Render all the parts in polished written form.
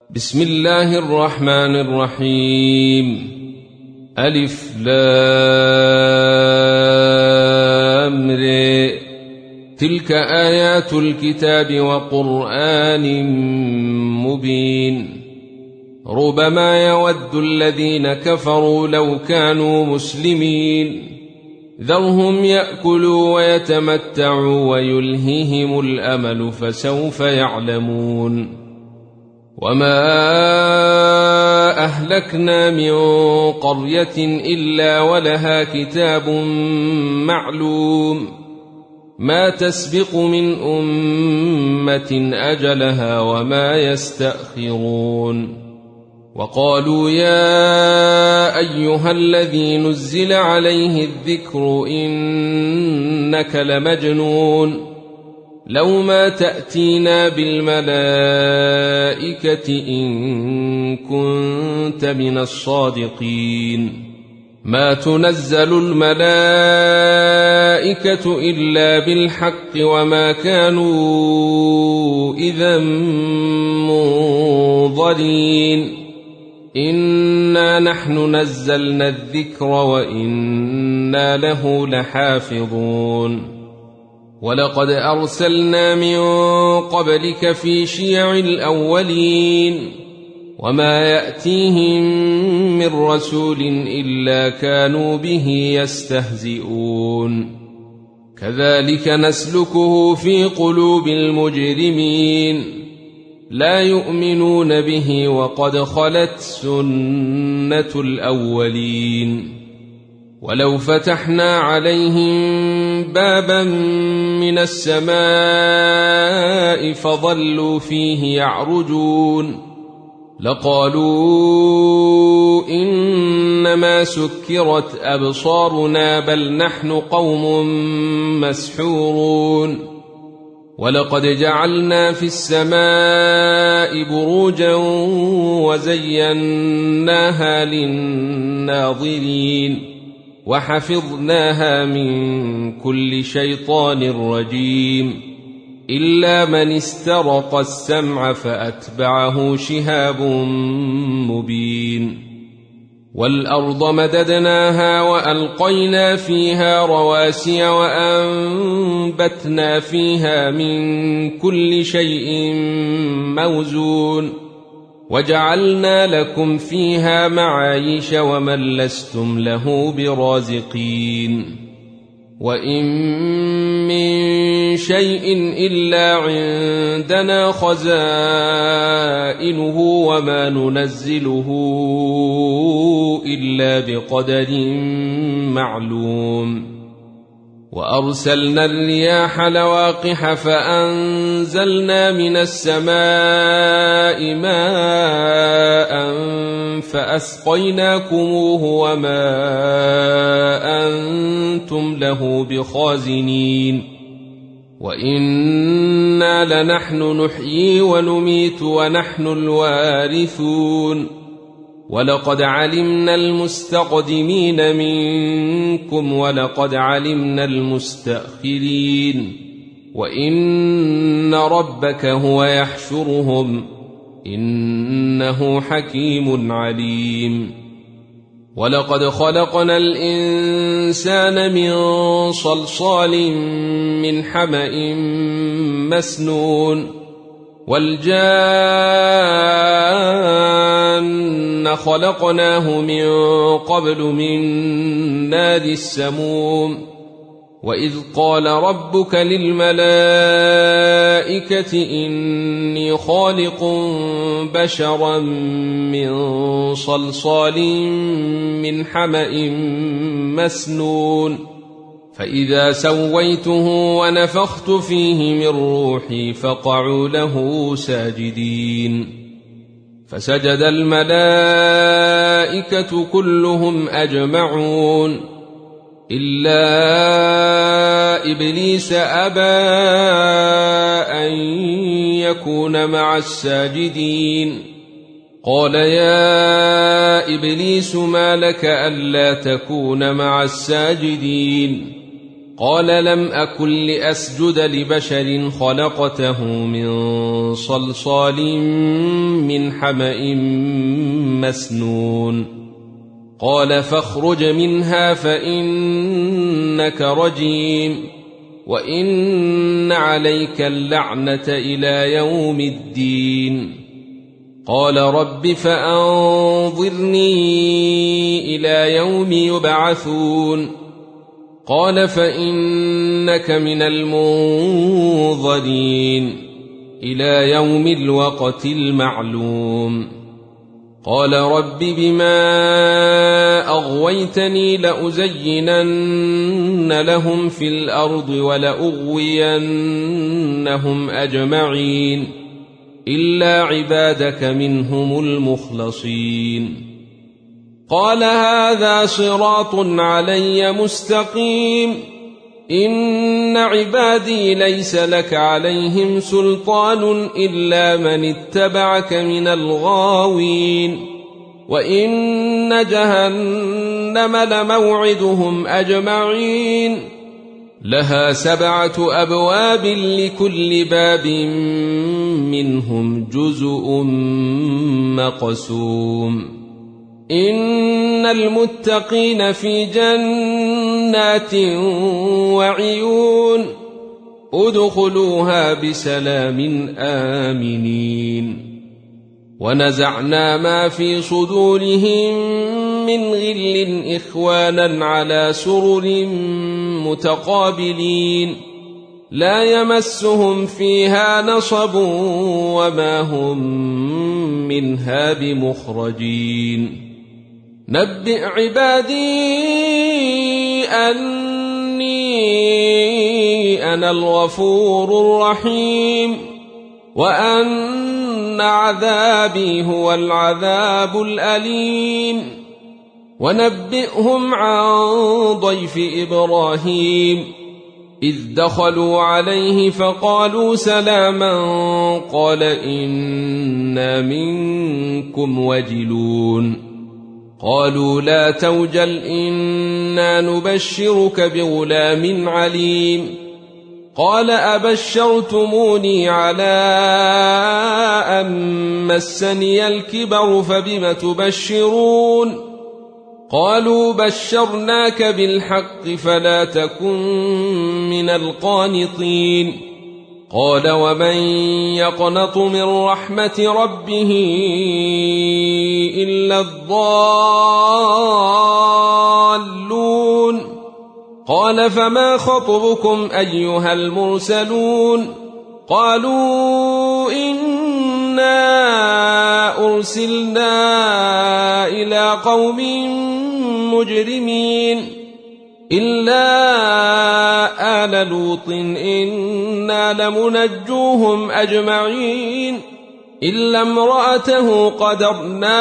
بسم الله الرحمن الرحيم. ألف لام ر. تلك آيات الكتاب وقرآن مبين. ربما يود الذين كفروا لو كانوا مسلمين ذرهم يأكلوا ويتمتعوا ويلههم الأمل فسوف يعلمون. وما أهلكنا من قرية إلا ولها كتاب معلوم ما تسبق من أمة أجلها وما يستأخرون. وقالوا يا أيها الذي نزل عليه الذكر إنك لمجنون لو ما تأتينا بالملائكة إن كنت من الصادقين. ما تنزل الملائكة إلا بالحق وما كانوا إذا منظرين. إنا نحن نزلنا الذكر وإنا له لحافظون. ولقد أرسلنا من قبلك في شيع الأولين وما يأتيهم من رسول إلا كانوا به يستهزئون. كذلك نسلكه في قلوب المجرمين لا يؤمنون به وقد خلت سنة الأولين. ولو فتحنا عليهم بابا من السماء فظلوا فيه يعرجون لقالوا إنما سكرت أبصارنا بل نحن قوم مسحورون. ولقد جعلنا في السماء بروجا وزيناها للناظرين وحفظناها من كل شيطان رجيم إلا من استرق السمع فأتبعه شهاب مبين. والأرض مددناها وألقينا فيها رواسي وأنبتنا فيها من كل شيء موزون وجعلنا لكم فيها معايش ومن لستم له برازقين. وإن من شيء إلا عندنا خزائنه وما ننزله إلا بقدر معلوم. وأرسلنا الرياح لواقح فأنزلنا من السماء ماء فأسقيناكموه وما أنتم له بخازنين. وإنا لنحن نحيي ونميت ونحن الوارثون. ولقد علمنا المستقدمين منكم ولقد علمنا المستأخرين وإن ربك هو يحشرهم إنه حكيم عليم. ولقد خلقنا الإنسان من صلصال من حمأ مسنون والجان خلقناه من قبل من نار السموم. وإذ قال ربك للملائكة إني خالق بشرا من صلصال من حمأ مسنون فإذا سويته ونفخت فيه من روحي فقعوا له ساجدين. فسجد الملائكة كلهم أجمعون إلا إبليس أبى أن يكون مع الساجدين. قال يا إبليس ما لك ألا تكون مع الساجدين قال لم أكن لأسجد لبشر خلقته من صلصال من حمأ مسنون قال فاخرج منها فإنك رجيم وإن عليك اللعنة إلى يوم الدين قال رب فأنظرني إلى يوم يبعثون قال فإنك من المنظرين إلى يوم الوقت المعلوم قال رب بما أغويتني لأزينن لهم في الأرض ولأغوينهم أجمعين إلا عبادك منهم المخلصين قال هذا صراط علي مستقيم إن عبادي ليس لك عليهم سلطان إلا من اتبعك من الغاوين وإن جهنم لموعدهم أجمعين لها 7 أبواب لكل باب منهم جزء مقسوم إن المتقين في جنات وعيون ادخلوها بسلام آمنين ونزعنا ما في صدورهم من غل إخوانا على سرر متقابلين لا يمسهم فيها نصب وما هم منها بمخرجين نبئ عبادي أني أنا الغفور الرحيم وأن عذابي هو العذاب الأليم ونبئهم عن ضيف إبراهيم إذ دخلوا عليه فقالوا سلاما قال إنا منكم وجلون قالوا لا توجل إنا نبشرك بغلام عليم قال أبشرتموني على أن مسني الكبر فبم تبشرون قالوا بشرناك بالحق فلا تكن من القانطين قال ومن يقنط من رحمة ربه إلا الضالون قال فما خطبكم أيها المرسلون قالوا إنا أرسلنا إلى قوم مجرمين إلا آل لوط إنا لمنجوهم أجمعين إلا امرأته قدرنا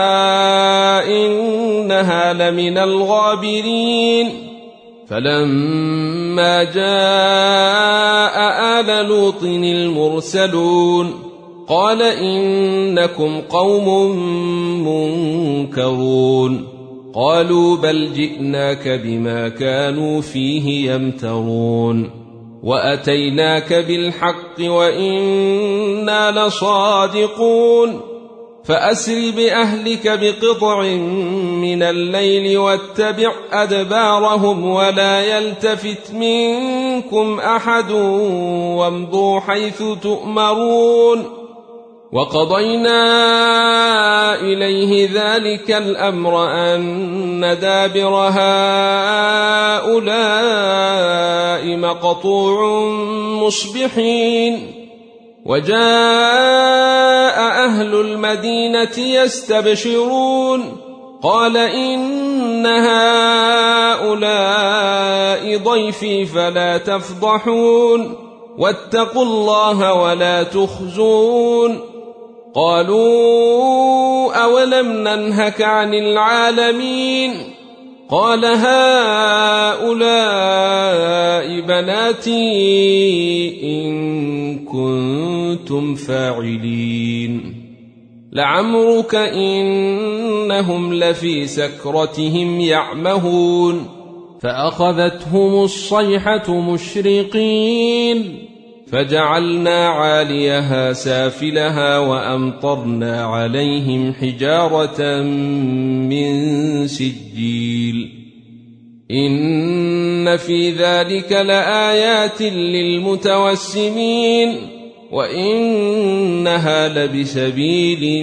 إنها لمن الغابرين فلما جاء آل لوط المرسلون قال إنكم قوم منكرون قالوا بل جئناك بما كانوا فيه يمترون وأتيناك بالحق وإنا لصادقون فأسر بأهلك بقطع من الليل واتبع أدبارهم ولا يلتفت منكم أحد وامضوا حيث تؤمرون وقضينا إليه ذلك الأمر أن دابر هؤلاء مقطوع مصبحين وجاء أهل المدينة يستبشرون قال إن هؤلاء ضيفي فلا تفضحون واتقوا الله ولا تخزون قالوا أولم ننهك عن العالمين قال هؤلاء بناتي إن كنتم فاعلين لعمرك إنهم لفي سكرتهم يعمهون فأخذتهم الصيحة مشرقين فجعلنا عاليها سافلها وأمطرنا عليهم حجارة من سجيل إن في ذلك لآيات للمتوسمين وإنها لبسبيل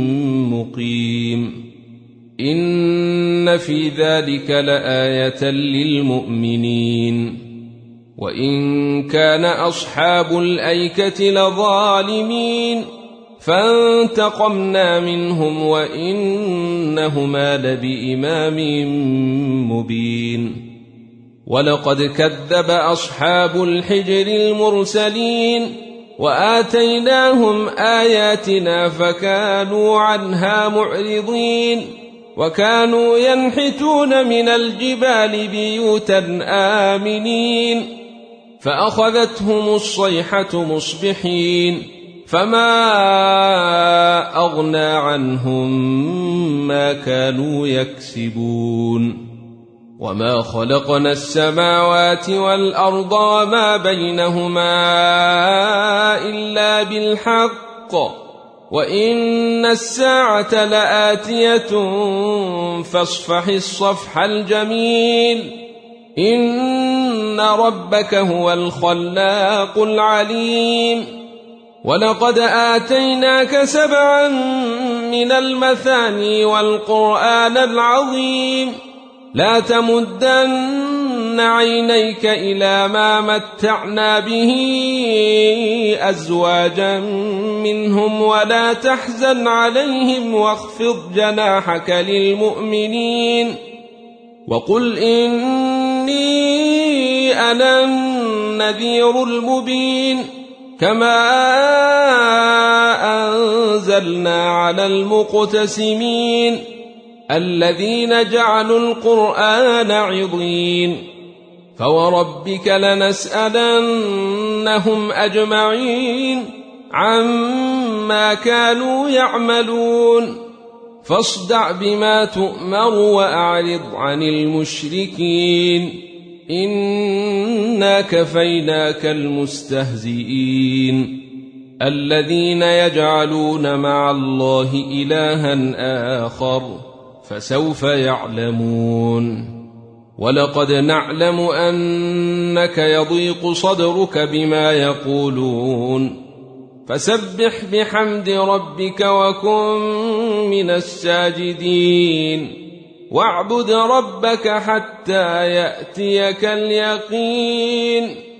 مقيم إن في ذلك لآية للمؤمنين وإن كان أصحاب الأيكة لظالمين فانتقمنا منهم وإنهما لبإمام مبين ولقد كذب أصحاب الحجر المرسلين وآتيناهم آياتنا فكانوا عنها معرضين وكانوا ينحتون من الجبال بيوتا آمنين فأخذتهم الصيحة مصبحين فما أغنى عنهم ما كانوا يكسبون وما خلقنا السماوات والأرض وما بينهما إلا بالحق وإن الساعة لآتية فاصفح الصفح الجميل إن ربك هو الخلاق العليم ولقد آتيناك 7 من المثاني والقرآن العظيم لا تمدن عينيك إلى ما متعنا به أزواجا منهم ولا تحزن عليهم واخفض جناحك للمؤمنين وقل إني أنا النذير المبين كما أنزلنا على المقتسمين الذين جعلوا القرآن عضين فوربك لنسألنهم أجمعين عما كانوا يعملون فاصدع بما تؤمر وأعرض عن المشركين إنا كفيناك المستهزئين الذين يجعلون مع الله إلها آخر فسوف يعلمون ولقد نعلم أنك يضيق صدرك بما يقولون فسبح بحمد ربك وكن من الساجدين واعبد ربك حتى يأتيك اليقين